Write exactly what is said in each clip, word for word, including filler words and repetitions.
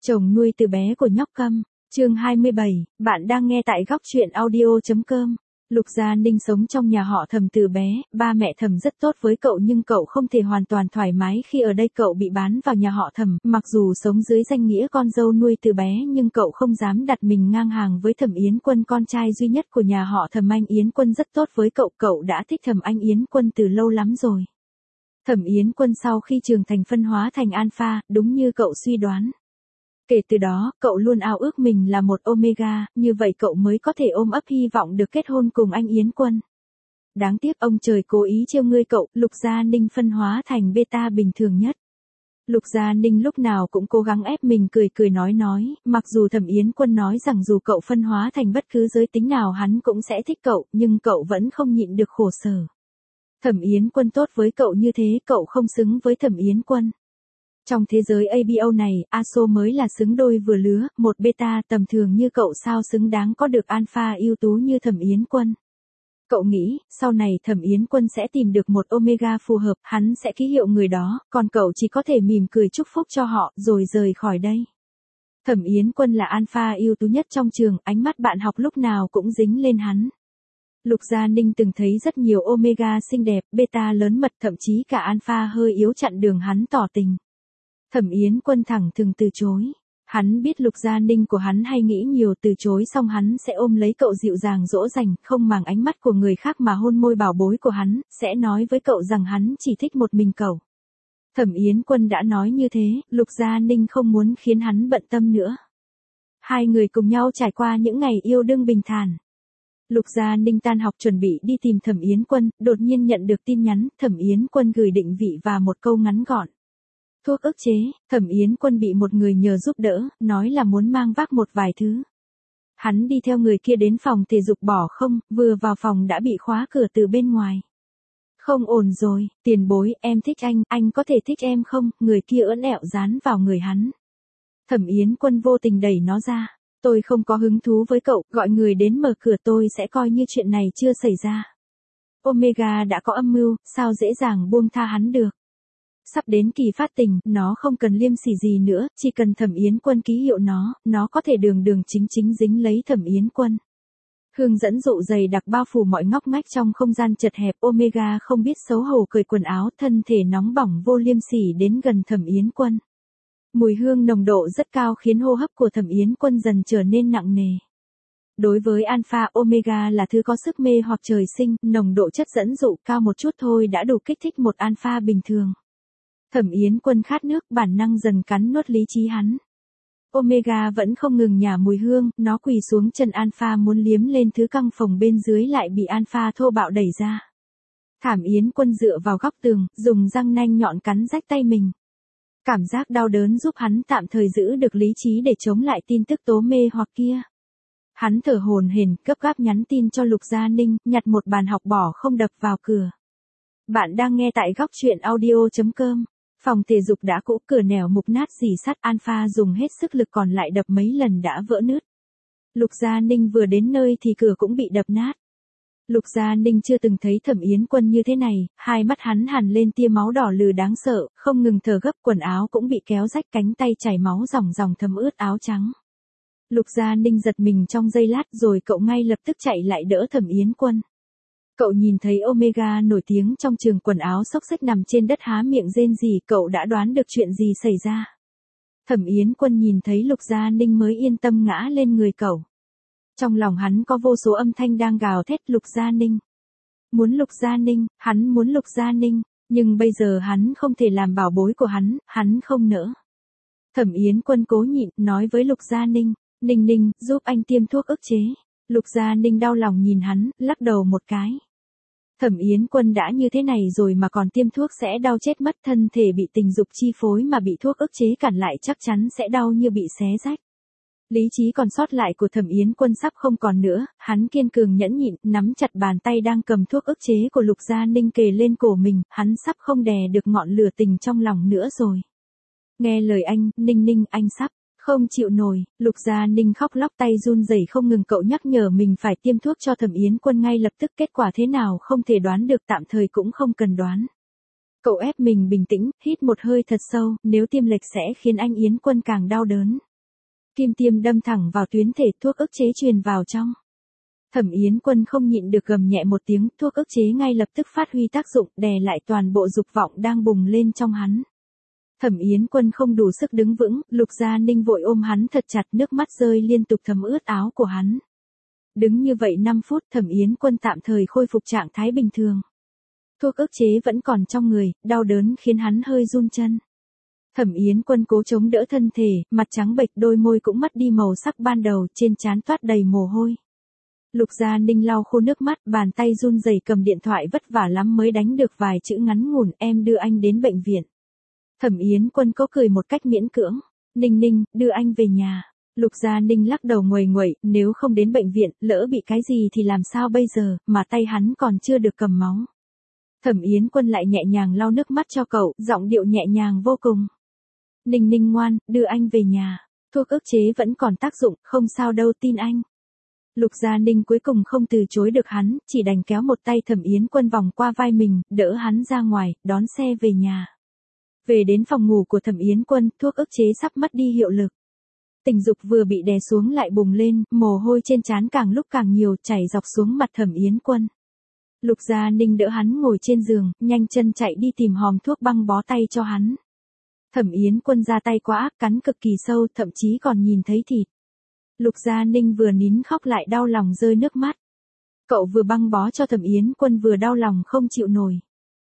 Chồng nuôi từ bé của nhóc Câm, chương hai mươi bảy, bạn đang nghe tại góc truyện audio.com. Lục Gia Ninh sống trong nhà họ Thẩm từ bé, ba mẹ Thẩm rất tốt với cậu nhưng cậu không thể hoàn toàn thoải mái khi ở đây cậu bị bán vào nhà họ Thẩm, mặc dù sống dưới danh nghĩa con dâu nuôi từ bé nhưng cậu không dám đặt mình ngang hàng với Thẩm Yến Quân, con trai duy nhất của nhà họ Thẩm. Anh Yến Quân rất tốt với cậu, cậu đã thích Thẩm Anh Yến Quân từ lâu lắm rồi. Thẩm Yến Quân sau khi trưởng thành phân hóa thành alpha, đúng như cậu suy đoán. Kể từ đó, cậu luôn ao ước mình là một omega, như vậy cậu mới có thể ôm ấp hy vọng được kết hôn cùng anh Yến Quân. Đáng tiếc ông trời cố ý trêu ngươi cậu, Lục Gia Ninh phân hóa thành beta bình thường nhất. Lục Gia Ninh lúc nào cũng cố gắng ép mình cười cười nói nói, mặc dù Thẩm Yến Quân nói rằng dù cậu phân hóa thành bất cứ giới tính nào hắn cũng sẽ thích cậu, nhưng cậu vẫn không nhịn được khổ sở. Thẩm Yến Quân tốt với cậu như thế, cậu không xứng với Thẩm Yến Quân. Trong thế giới a bê o này, a ét o mới là xứng đôi vừa lứa, một beta tầm thường như cậu sao xứng đáng có được alpha ưu tú như Thẩm Yến Quân. Cậu nghĩ, sau này Thẩm Yến Quân sẽ tìm được một omega phù hợp, hắn sẽ ký hiệu người đó, còn cậu chỉ có thể mỉm cười chúc phúc cho họ, rồi rời khỏi đây. Thẩm Yến Quân là alpha ưu tú nhất trong trường, ánh mắt bạn học lúc nào cũng dính lên hắn. Lục Gia Ninh từng thấy rất nhiều omega xinh đẹp, beta lớn mật, thậm chí cả alpha hơi yếu chặn đường hắn tỏ tình. Thẩm Yến Quân thẳng thừng từ chối. Hắn biết Lục Gia Ninh của hắn hay nghĩ nhiều, từ chối xong hắn sẽ ôm lấy cậu dịu dàng dỗ dành, không màng ánh mắt của người khác mà hôn môi bảo bối của hắn, sẽ nói với cậu rằng hắn chỉ thích một mình cậu. Thẩm Yến Quân đã nói như thế, Lục Gia Ninh không muốn khiến hắn bận tâm nữa. Hai người cùng nhau trải qua những ngày yêu đương bình thản. Lục Gia Ninh tan học chuẩn bị đi tìm Thẩm Yến Quân, đột nhiên nhận được tin nhắn, Thẩm Yến Quân gửi định vị và một câu ngắn gọn. Thuốc ức chế. Thẩm Yến Quân bị một người nhờ giúp đỡ, nói là muốn mang vác một vài thứ. Hắn đi theo người kia đến phòng thể dục bỏ không, vừa vào phòng đã bị khóa cửa từ bên ngoài. Không ổn rồi, tiền bối, em thích anh, anh có thể thích em không? Người kia ưỡn ẹo dán vào người hắn. Thẩm Yến Quân vô tình đẩy nó ra. Tôi không có hứng thú với cậu, gọi người đến mở cửa tôi sẽ coi như chuyện này chưa xảy ra. Omega đã có âm mưu, sao dễ dàng buông tha hắn được. Sắp đến kỳ phát tình, nó không cần liêm sỉ gì nữa, chỉ cần Thẩm Yến Quân ký hiệu nó, nó có thể đường đường chính chính dính lấy Thẩm Yến Quân. Hương dẫn dụ dày đặc bao phủ mọi ngóc ngách trong không gian chật hẹp, Omega không biết xấu hổ cởi quần áo, thân thể nóng bỏng vô liêm sỉ đến gần Thẩm Yến Quân. Mùi hương nồng độ rất cao khiến hô hấp của Thẩm Yến Quân dần trở nên nặng nề. Đối với alpha, omega là thứ có sức mê hoặc trời sinh, nồng độ chất dẫn dụ cao một chút thôi đã đủ kích thích một alpha bình thường. Thẩm Yến Quân khát nước, bản năng dần cắn nuốt lý trí hắn. Omega vẫn không ngừng nhả mùi hương, nó quỳ xuống chân alpha muốn liếm lên thứ căng phồng bên dưới lại bị alpha thô bạo đẩy ra. Thẩm Yến Quân dựa vào góc tường, dùng răng nanh nhọn cắn rách tay mình. Cảm giác đau đớn giúp hắn tạm thời giữ được lý trí để chống lại tin tức tố mê hoặc kia. Hắn thở hổn hển, gấp gáp nhắn tin cho Lục Gia Ninh, nhặt một bàn học bỏ không đập vào cửa. Bạn đang nghe tại góc truyện audio.com. Phòng thể dục đã cũ, cửa nẻo mục nát rỉ sắt, alpha dùng hết sức lực còn lại đập mấy lần đã vỡ nứt. Lục Gia Ninh vừa đến nơi thì cửa cũng bị đập nát. Lục Gia Ninh chưa từng thấy Thẩm Yến Quân như thế này, hai mắt hắn hằn lên tia máu đỏ lừ đáng sợ, không ngừng thở gấp, quần áo cũng bị kéo rách, cánh tay chảy máu ròng ròng thấm ướt áo trắng. Lục Gia Ninh giật mình trong giây lát rồi cậu ngay lập tức chạy lại đỡ Thẩm Yến Quân. Cậu nhìn thấy Omega nổi tiếng trong trường, quần áo xốc xếch nằm trên đất há miệng rên rỉ, cậu đã đoán được chuyện gì xảy ra. Thẩm Yến Quân nhìn thấy Lục Gia Ninh mới yên tâm ngã lên người cậu. Trong lòng hắn có vô số âm thanh đang gào thét Lục Gia Ninh. Muốn Lục Gia Ninh, hắn muốn Lục Gia Ninh, nhưng bây giờ hắn không thể làm bảo bối của hắn, hắn không nỡ. Thẩm Yến Quân cố nhịn, nói với Lục Gia Ninh, Ninh Ninh, giúp anh tiêm thuốc ức chế. Lục Gia Ninh đau lòng nhìn hắn, lắc đầu một cái. Thẩm Yến Quân đã như thế này rồi mà còn tiêm thuốc sẽ đau chết mất, thân thể bị tình dục chi phối mà bị thuốc ức chế cản lại chắc chắn sẽ đau như bị xé rách. Lý trí còn sót lại của Thẩm Yến Quân sắp không còn nữa, hắn kiên cường nhẫn nhịn, nắm chặt bàn tay đang cầm thuốc ức chế của Lục Gia Ninh kề lên cổ mình, hắn sắp không đè được ngọn lửa tình trong lòng nữa rồi. Nghe lời anh, Ninh Ninh, anh sắp không chịu nổi. Lục Gia Ninh khóc lóc, tay run rẩy không ngừng, cậu nhắc nhở mình phải tiêm thuốc cho Thẩm Yến Quân ngay lập tức, kết quả thế nào không thể đoán được, tạm thời cũng không cần đoán. Cậu ép mình bình tĩnh, hít một hơi thật sâu, nếu tiêm lệch sẽ khiến anh Yến Quân càng đau đớn. Kim tiêm đâm thẳng vào tuyến thể, thuốc ức chế truyền vào trong. Thẩm Yến Quân không nhịn được gầm nhẹ một tiếng, thuốc ức chế ngay lập tức phát huy tác dụng, đè lại toàn bộ dục vọng đang bùng lên trong hắn. Thẩm Yến Quân không đủ sức đứng vững, Lục Gia Ninh vội ôm hắn thật chặt, nước mắt rơi liên tục thấm ướt áo của hắn. Đứng như vậy năm phút, Thẩm Yến Quân tạm thời khôi phục trạng thái bình thường. Thuốc ức chế vẫn còn trong người, đau đớn khiến hắn hơi run chân. Thẩm Yến Quân cố chống đỡ thân thể, mặt trắng bệch, đôi môi cũng mất đi màu sắc ban đầu, trên trán toát đầy mồ hôi. Lục Gia Ninh lau khô nước mắt, bàn tay run rẩy cầm điện thoại vất vả lắm mới đánh được vài chữ ngắn ngủn, em đưa anh đến bệnh viện. Thẩm Yến Quân có cười một cách miễn cưỡng, Ninh Ninh, đưa anh về nhà. Lục Gia Ninh lắc đầu nguầy nguậy, nếu không đến bệnh viện, lỡ bị cái gì thì làm sao bây giờ, mà tay hắn còn chưa được cầm máu. Thẩm Yến Quân lại nhẹ nhàng lau nước mắt cho cậu, giọng điệu nhẹ nhàng vô cùng. Ninh Ninh ngoan, đưa anh về nhà, thuốc ức chế vẫn còn tác dụng, không sao đâu, tin anh. Lục Gia Ninh cuối cùng không từ chối được hắn, chỉ đành kéo một tay Thẩm Yến Quân vòng qua vai mình, đỡ hắn ra ngoài, đón xe về nhà. Về đến phòng ngủ của Thẩm Yến Quân, thuốc ức chế sắp mất đi hiệu lực. Tình dục vừa bị đè xuống lại bùng lên, mồ hôi trên trán càng lúc càng nhiều, chảy dọc xuống mặt Thẩm Yến Quân. Lục Gia Ninh đỡ hắn ngồi trên giường, nhanh chân chạy đi tìm hòm thuốc băng bó tay cho hắn. Thẩm Yến Quân ra tay quá ác, cắn cực kỳ sâu, thậm chí còn nhìn thấy thịt. Lục Gia Ninh vừa nín khóc lại đau lòng rơi nước mắt. Cậu vừa băng bó cho Thẩm Yến Quân vừa đau lòng không chịu nổi.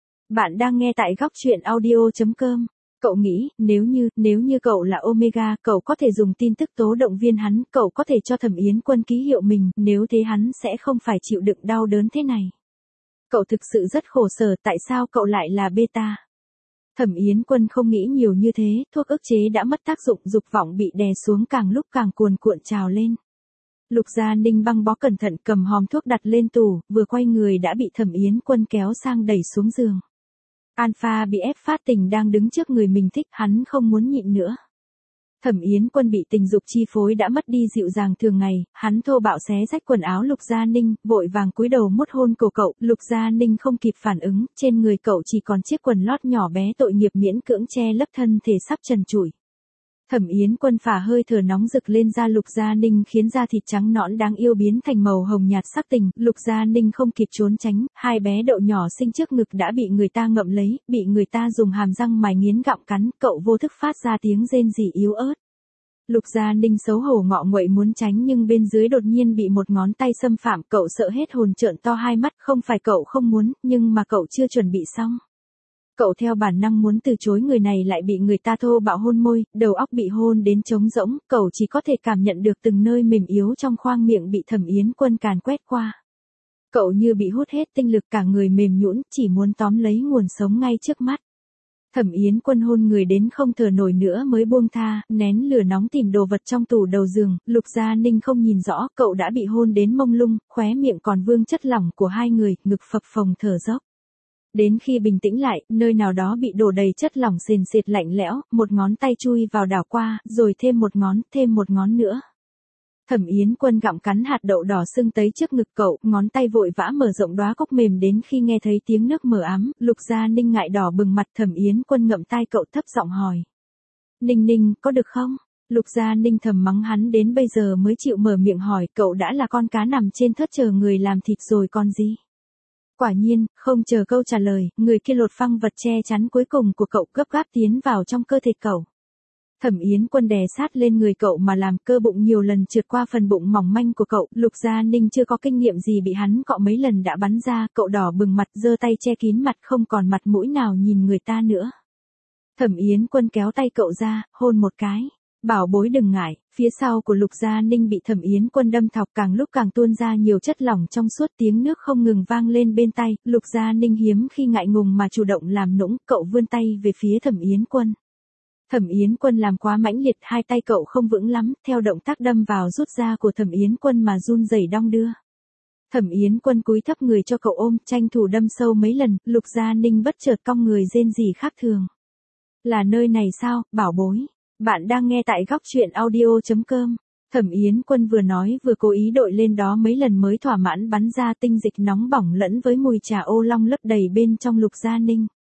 Bạn đang nghe tại góc truyện audio chấm com. Cậu nghĩ, nếu như, nếu như cậu là Omega, cậu có thể dùng tin tức tố động viên hắn, cậu có thể cho Thẩm Yến Quân ký hiệu mình, nếu thế hắn sẽ không phải chịu đựng đau đớn thế này. Cậu thực sự rất khổ sở, tại sao cậu lại là beta? Thẩm Yến Quân không nghĩ nhiều như thế, thuốc ức chế đã mất tác dụng, dục vọng bị đè xuống càng lúc càng cuồn cuộn trào lên. Lục Gia Ninh băng bó cẩn thận cầm hòm thuốc đặt lên tủ, vừa quay người đã bị Thẩm Yến Quân kéo sang đẩy xuống giường. Alpha bị ép phát tình đang đứng trước người mình thích, hắn không muốn nhịn nữa. Thẩm Yến Quân bị tình dục chi phối đã mất đi dịu dàng thường ngày, hắn thô bạo xé rách quần áo Lục Gia Ninh, vội vàng cúi đầu mút hôn cổ cậu, Lục Gia Ninh không kịp phản ứng, trên người cậu chỉ còn chiếc quần lót nhỏ bé tội nghiệp miễn cưỡng che lấp thân thể sắp trần trụi. Thẩm Yến Quân phả hơi thở nóng rực lên da Lục Gia Ninh khiến da thịt trắng nõn đáng yêu biến thành màu hồng nhạt sắc tình, Lục Gia Ninh không kịp trốn tránh, hai bé đậu nhỏ xinh trước ngực đã bị người ta ngậm lấy, bị người ta dùng hàm răng mài nghiến gặm cắn, cậu vô thức phát ra tiếng rên rỉ yếu ớt. Lục Gia Ninh xấu hổ ngọ nguậy muốn tránh nhưng bên dưới đột nhiên bị một ngón tay xâm phạm, cậu sợ hết hồn trợn to hai mắt, không phải cậu không muốn, nhưng mà cậu chưa chuẩn bị xong. Cậu theo bản năng muốn từ chối người này lại bị người ta thô bạo hôn môi, đầu óc bị hôn đến trống rỗng, cậu chỉ có thể cảm nhận được từng nơi mềm yếu trong khoang miệng bị Thẩm Yến Quân càn quét qua. Cậu như bị hút hết tinh lực, cả người mềm nhũn, chỉ muốn tóm lấy nguồn sống ngay trước mắt. Thẩm Yến Quân hôn người đến không thở nổi nữa mới buông tha, nén lửa nóng tìm đồ vật trong tủ đầu giường, Lục Gia Ninh không nhìn rõ, cậu đã bị hôn đến mông lung, khóe miệng còn vương chất lỏng của hai người, ngực phập phồng thở dốc. Đến khi bình tĩnh lại, nơi nào đó bị đổ đầy chất lỏng sền sệt lạnh lẽo, một ngón tay chui vào đảo qua, rồi thêm một ngón, thêm một ngón nữa. Thẩm Yến Quân gặm cắn hạt đậu đỏ sưng tấy trước ngực cậu, ngón tay vội vã mở rộng đóa cúc mềm đến khi nghe thấy tiếng nước mở ấm, Lục Gia Ninh ngại đỏ bừng mặt, Thẩm Yến Quân ngậm tai cậu thấp giọng hỏi. Ninh Ninh, có được không? Lục Gia Ninh thầm mắng hắn đến bây giờ mới chịu mở miệng hỏi, cậu đã là con cá nằm trên thớt chờ người làm thịt rồi còn gì? Quả nhiên, không chờ câu trả lời, người kia lột phăng vật che chắn cuối cùng của cậu gấp gáp tiến vào trong cơ thể cậu. Thẩm Yến Quân đè sát lên người cậu mà làm cơ bụng nhiều lần trượt qua phần bụng mỏng manh của cậu, Lục Gia Ninh chưa có kinh nghiệm gì bị hắn cọ mấy lần đã bắn ra, cậu đỏ bừng mặt giơ tay che kín mặt không còn mặt mũi nào nhìn người ta nữa. Thẩm Yến Quân kéo tay cậu ra, hôn một cái. Bảo bối đừng ngại, phía sau của Lục Gia Ninh bị Thẩm Yến Quân đâm thọc càng lúc càng tuôn ra nhiều chất lỏng trong suốt, tiếng nước không ngừng vang lên bên tai, Lục Gia Ninh hiếm khi ngại ngùng mà chủ động làm nũng, cậu vươn tay về phía Thẩm Yến Quân. Thẩm Yến Quân làm quá mãnh liệt, hai tay cậu không vững lắm, theo động tác đâm vào rút ra của Thẩm Yến Quân mà run rẩy đong đưa. Thẩm Yến Quân cúi thấp người cho cậu ôm, tranh thủ đâm sâu mấy lần, Lục Gia Ninh bất chợt cong người rên rỉ khác thường. Là nơi này sao, bảo bối? Bạn đang nghe tại góc truyện audio chấm com. Thẩm Yến Quân vừa nói vừa cố ý đội lên đó mấy lần mới thỏa mãn bắn ra tinh dịch nóng bỏng lẫn với mùi trà ô long lấp đầy bên trong Lục Gia Ninh.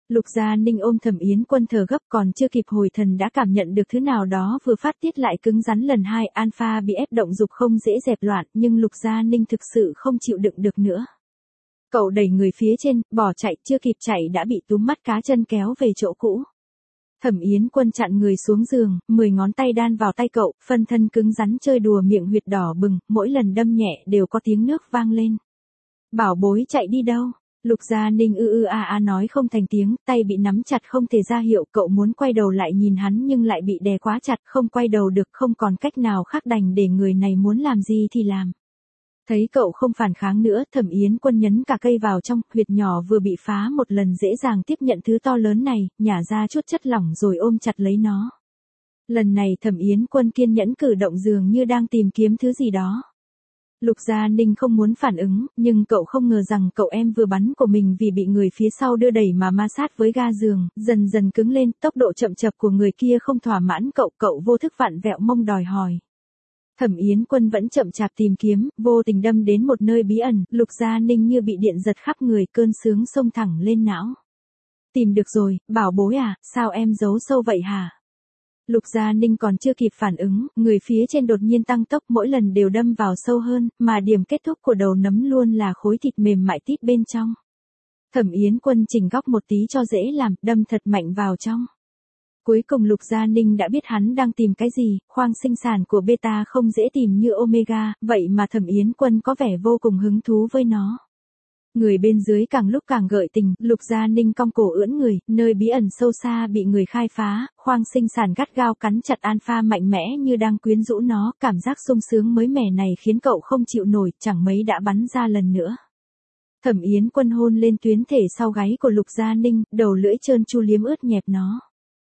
Lục Gia Ninh ôm Thẩm Yến Quân thở gấp, còn chưa kịp hồi thần đã cảm nhận được thứ nào đó vừa phát tiết lại cứng rắn lần hai. Alpha bị ép động dục không dễ dẹp loạn, nhưng Lục Gia Ninh thực sự không chịu đựng được nữa. Cậu đẩy người phía trên, bỏ chạy, chưa kịp chạy đã bị túm mắt cá chân kéo về chỗ cũ. Thẩm Yến Quân chặn người xuống giường, mười ngón tay đan vào tay cậu, phân thân cứng rắn chơi đùa miệng huyệt đỏ bừng, mỗi lần đâm nhẹ đều có tiếng nước vang lên. Bảo bối chạy đi đâu? Lục Gia Ninh ư ư a a nói không thành tiếng, tay bị nắm chặt không thể ra hiệu, cậu muốn quay đầu lại nhìn hắn nhưng lại bị đè quá chặt, không quay đầu được, không còn cách nào khác đành để người này muốn làm gì thì làm. Thấy cậu không phản kháng nữa, Thẩm Yến Quân nhấn cả cây vào trong, huyệt nhỏ vừa bị phá một lần dễ dàng tiếp nhận thứ to lớn này, nhả ra chút chất lỏng rồi ôm chặt lấy nó. Lần này Thẩm Yến Quân kiên nhẫn cử động dường như đang tìm kiếm thứ gì đó. Lục Gia Ninh không muốn phản ứng, nhưng cậu không ngờ rằng cậu em vừa bắn của mình vì bị người phía sau đưa đẩy mà ma sát với ga giường, dần dần cứng lên, tốc độ chậm chập của người kia không thỏa mãn cậu, cậu vô thức vặn vẹo mông đòi hỏi. Thẩm Yến Quân vẫn chậm chạp tìm kiếm, vô tình đâm đến một nơi bí ẩn, Lục Gia Ninh như bị điện giật khắp người, cơn sướng xông thẳng lên não. Tìm được rồi, bảo bối à, sao em giấu sâu vậy hả? Lục Gia Ninh còn chưa kịp phản ứng, người phía trên đột nhiên tăng tốc, mỗi lần đều đâm vào sâu hơn, mà điểm kết thúc của đầu nấm luôn là khối thịt mềm mại tít bên trong. Thẩm Yến Quân chỉnh góc một tí cho dễ làm, đâm thật mạnh vào trong. Cuối cùng Lục Gia Ninh đã biết hắn đang tìm cái gì, khoang sinh sản của beta không dễ tìm như omega, vậy mà Thẩm Yến Quân có vẻ vô cùng hứng thú với nó. Người bên dưới càng lúc càng gợi tình, Lục Gia Ninh cong cổ ưỡn người, nơi bí ẩn sâu xa bị người khai phá, khoang sinh sản gắt gao cắn chặt alpha mạnh mẽ như đang quyến rũ nó, cảm giác sung sướng mới mẻ này khiến cậu không chịu nổi, chẳng mấy đã bắn ra lần nữa. Thẩm Yến Quân hôn lên tuyến thể sau gáy của Lục Gia Ninh, đầu lưỡi trơn tru liếm ướt nhẹp nó.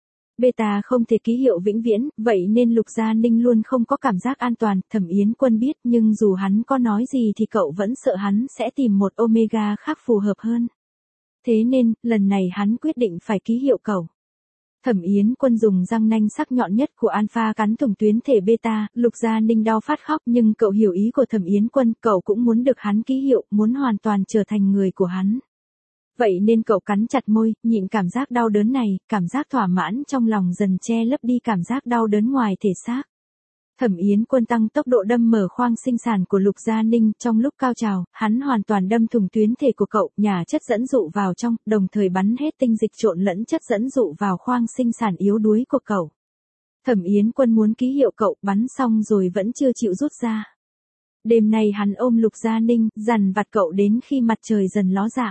Beta không thể ký hiệu vĩnh viễn, vậy nên Lục Gia Ninh luôn không có cảm giác an toàn, Thẩm Yến Quân biết, nhưng dù hắn có nói gì thì cậu vẫn sợ hắn sẽ tìm một omega khác phù hợp hơn. Thế nên, lần này hắn quyết định phải ký hiệu cậu. Thẩm Yến Quân dùng răng nanh sắc nhọn nhất của alpha cắn thủng tuyến thể beta, Lục Gia Ninh đau phát khóc, nhưng cậu hiểu ý của Thẩm Yến Quân, cậu cũng muốn được hắn ký hiệu, muốn hoàn toàn trở thành người của hắn. Vậy nên cậu cắn chặt môi, nhịn cảm giác đau đớn này, cảm giác thỏa mãn trong lòng dần che lấp đi cảm giác đau đớn ngoài thể xác. Thẩm Yến Quân tăng tốc độ đâm mở khoang sinh sản của Lục Gia Ninh, trong lúc cao trào, hắn hoàn toàn đâm thủng tuyến thể của cậu, nhả chất dẫn dụ vào trong, đồng thời bắn hết tinh dịch trộn lẫn chất dẫn dụ vào khoang sinh sản yếu đuối của cậu. Thẩm Yến Quân muốn ký hiệu cậu, bắn xong rồi vẫn chưa chịu rút ra. Đêm nay hắn ôm Lục Gia Ninh, dằn vặt cậu đến khi mặt trời dần ló dạng.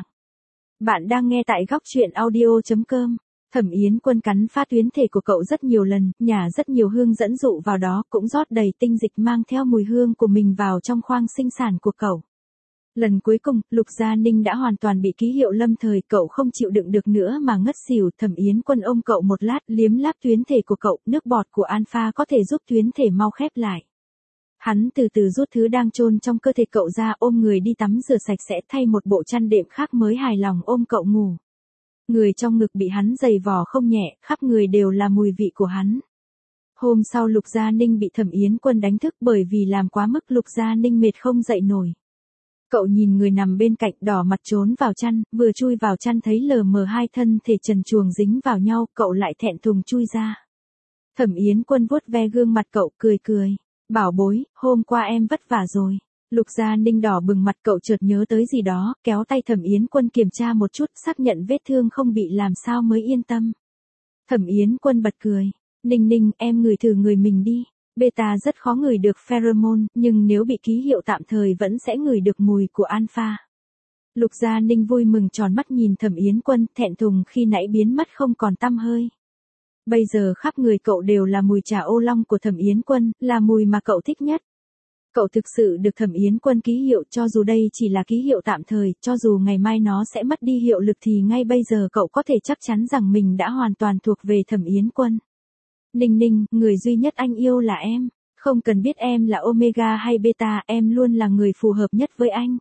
Bạn đang nghe tại góc truyện audio chấm com. Thẩm Yến Quân cắn phá tuyến thể của cậu rất nhiều lần, nhả rất nhiều hương dẫn dụ vào đó, cũng rót đầy tinh dịch mang theo mùi hương của mình vào trong khoang sinh sản của cậu. Lần cuối cùng, Lục Gia Ninh đã hoàn toàn bị ký hiệu lâm thời, cậu không chịu đựng được nữa mà ngất xỉu. Thẩm Yến Quân ôm cậu một lát, liếm láp tuyến thể của cậu, nước bọt của alpha có thể giúp tuyến thể mau khép lại. Hắn từ từ rút thứ đang chôn trong cơ thể cậu ra, ôm người đi tắm rửa sạch sẽ, thay một bộ chăn đệm khác mới hài lòng ôm cậu ngủ. Người trong ngực bị hắn giày vò không nhẹ, khắp người đều là mùi vị của hắn. Hôm sau Lục Gia Ninh bị Thẩm Yến Quân đánh thức, bởi vì làm quá mức Lục Gia Ninh mệt không dậy nổi. Cậu nhìn người nằm bên cạnh đỏ mặt trốn vào chăn, vừa chui vào chăn thấy lờ mờ hai thân thể trần truồng dính vào nhau, cậu lại thẹn thùng chui ra. Thẩm Yến Quân vuốt ve gương mặt cậu, cười cười. Bảo bối, hôm qua em vất vả rồi. Lục Gia Ninh đỏ bừng mặt, cậu chợt nhớ tới gì đó, kéo tay Thẩm Yến Quân kiểm tra một chút, xác nhận vết thương không bị làm sao mới yên tâm. Thẩm Yến Quân bật cười. Ninh Ninh, em ngửi thử người mình đi. Beta rất khó ngửi được pheromone, nhưng nếu bị ký hiệu tạm thời vẫn sẽ ngửi được mùi của alpha. Lục Gia Ninh vui mừng tròn mắt nhìn Thẩm Yến Quân, thẹn thùng khi nãy biến mất không còn tăm hơi. Bây giờ khắp người cậu đều là mùi trà ô long của Thẩm Yến Quân, là mùi mà cậu thích nhất. Cậu thực sự được Thẩm Yến Quân ký hiệu, cho dù đây chỉ là ký hiệu tạm thời, cho dù ngày mai nó sẽ mất đi hiệu lực thì ngay bây giờ cậu có thể chắc chắn rằng mình đã hoàn toàn thuộc về Thẩm Yến Quân. Ninh Ninh, người duy nhất anh yêu là em. Không cần biết em là omega hay beta, em luôn là người phù hợp nhất với anh.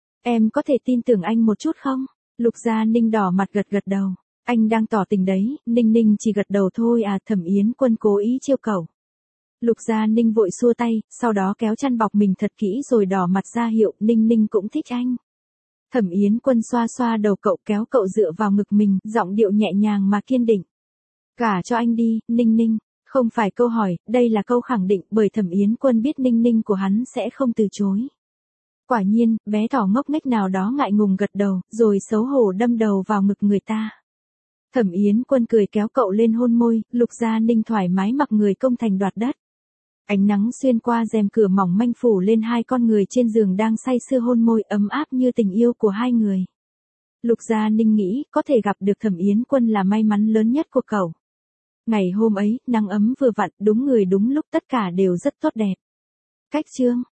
Em có thể tin tưởng anh một chút không? Lục Gia Ninh đỏ mặt gật gật đầu. Anh đang tỏ tình đấy, Ninh Ninh chỉ gật đầu thôi à. Thẩm Yến Quân cố ý trêu cậu. Lục Gia Ninh vội xua tay, sau đó kéo chăn bọc mình thật kỹ rồi đỏ mặt ra hiệu, Ninh Ninh cũng thích anh. Thẩm Yến Quân xoa xoa đầu cậu, kéo cậu dựa vào ngực mình, giọng điệu nhẹ nhàng mà kiên định. Gả cho anh đi, Ninh Ninh. Không phải câu hỏi, đây là câu khẳng định, bởi Thẩm Yến Quân biết Ninh Ninh của hắn sẽ không từ chối. Quả nhiên, bé thỏ ngốc nghếch nào đó ngại ngùng gật đầu, rồi xấu hổ đâm đầu vào ngực người ta. Thẩm Yến Quân cười kéo cậu lên hôn môi, Lục Gia Ninh thoải mái mặc người công thành đoạt đất. Ánh nắng xuyên qua rèm cửa mỏng manh phủ lên hai con người trên giường đang say sưa hôn môi, ấm áp như tình yêu của hai người. Lục Gia Ninh nghĩ, có thể gặp được Thẩm Yến Quân là may mắn lớn nhất của cậu. Ngày hôm ấy, nắng ấm vừa vặn, đúng người đúng lúc, tất cả đều rất tốt đẹp. Cách chương